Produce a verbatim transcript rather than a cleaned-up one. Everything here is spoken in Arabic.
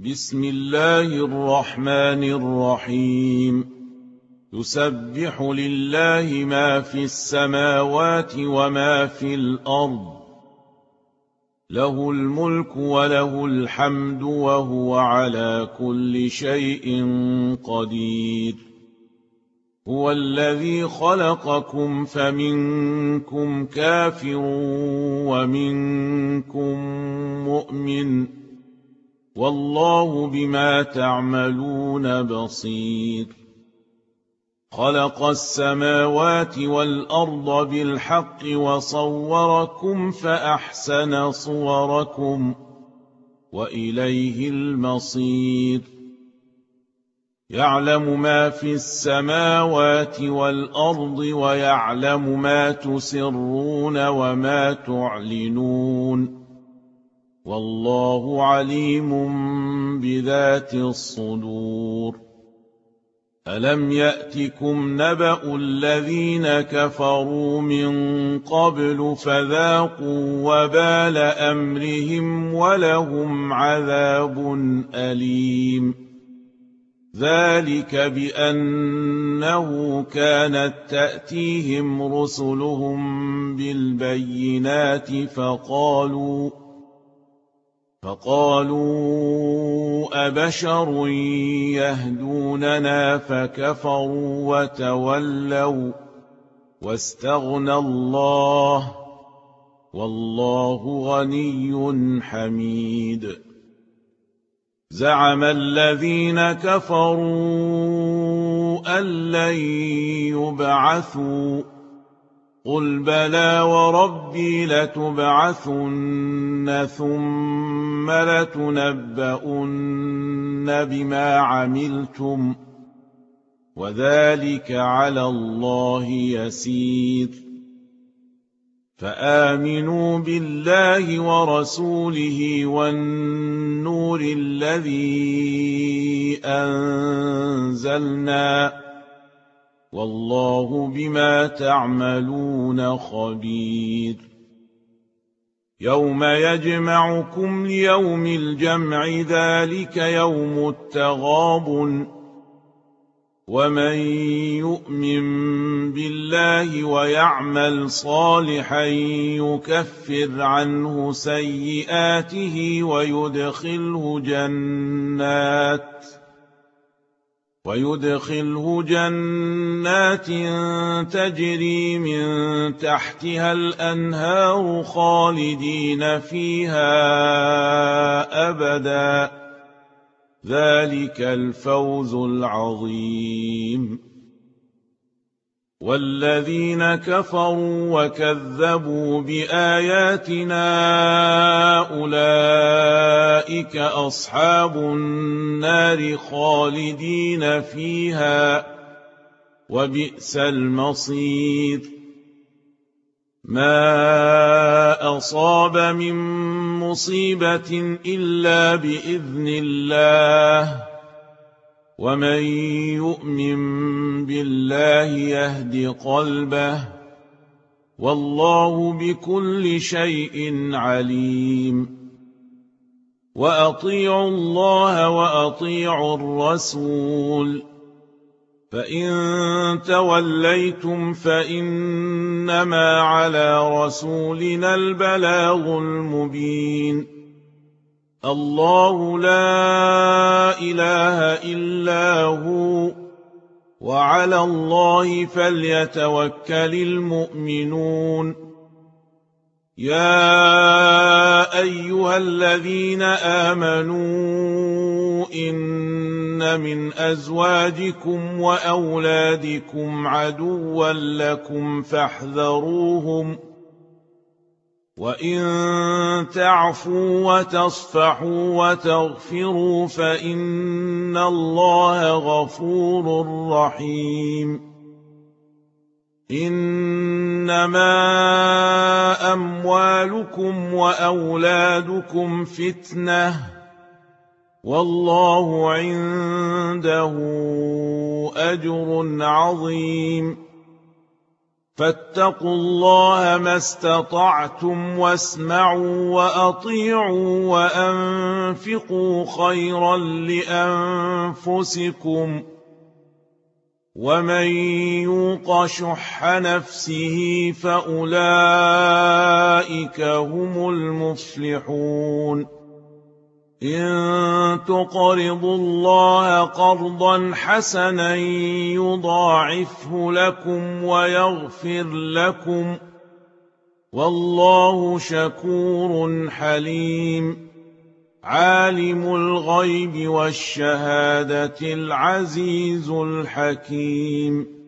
بسم الله الرحمن الرحيم يسبح لله ما في السماوات وما في الأرض له الملك وله الحمد وهو على كل شيء قدير هو الذي خلقكم فمنكم كافر ومنكم مؤمن والله بما تعملون بصير خلق السماوات والأرض بالحق وصوركم فأحسن صوركم وإليه المصير يعلم ما في السماوات والأرض ويعلم ما تسرون وما تعلنون والله عليم بذات الصدور ألم يأتكم نبأ الذين كفروا من قبل فذاقوا وبال أمرهم ولهم عذاب أليم ذلك بأنه كانت تأتيهم رسلهم بالبينات فقالوا فقالوا أبشر يهدوننا فكفروا وتولوا واستغنى الله والله غني حميد زعم الذين كفروا أن لن يبعثوا قل بلى وربي لتبعثن ثم لتنبؤن بما عملتم وذلك على الله يسير فآمنوا بالله ورسوله والنور الذي أنزلنا والله بما تعملون خبير يوم يجمعكم ليوم الجمع ذلك يوم التغابن ومن يؤمن بالله ويعمل صالحا يكفر عنه سيئاته ويدخله جنات ويدخله جنات تجري من تحتها الأنهار خالدين فيها أبدا ذلك الفوز العظيم والذين كفروا وكذبوا بآياتنا أولئك أصحاب النار خالدين فيها وبئس المصير ما أصاب من مصيبة إلا بإذن الله ومن يؤمن بالله يهد قلبه والله بكل شيء عليم وأطيعوا الله وأطيعوا الرسول فإن توليتم فإنما على رسولنا البلاغ المبين الله لا إله إلا هو وعلى الله فليتوكل المؤمنون يا أيها الذين آمنوا إن من أزواجكم وأولادكم عدوا لكم فاحذروهم وإن تعفوا وتصفحوا وتغفروا فإن الله غفور رحيم إنما أموالكم وأولادكم فتنة والله عنده أجر عظيم فاتقوا الله ما استطعتم واسمعوا وأطيعوا وأنفقوا خيرا لأنفسكم ومن يوق شح نفسه فأولئك هم المفلحون إن تقرضوا الله قرضا حسنا يضاعفه لكم ويغفر لكم والله شكور حليم عالم الغيب والشهادة العزيز الحكيم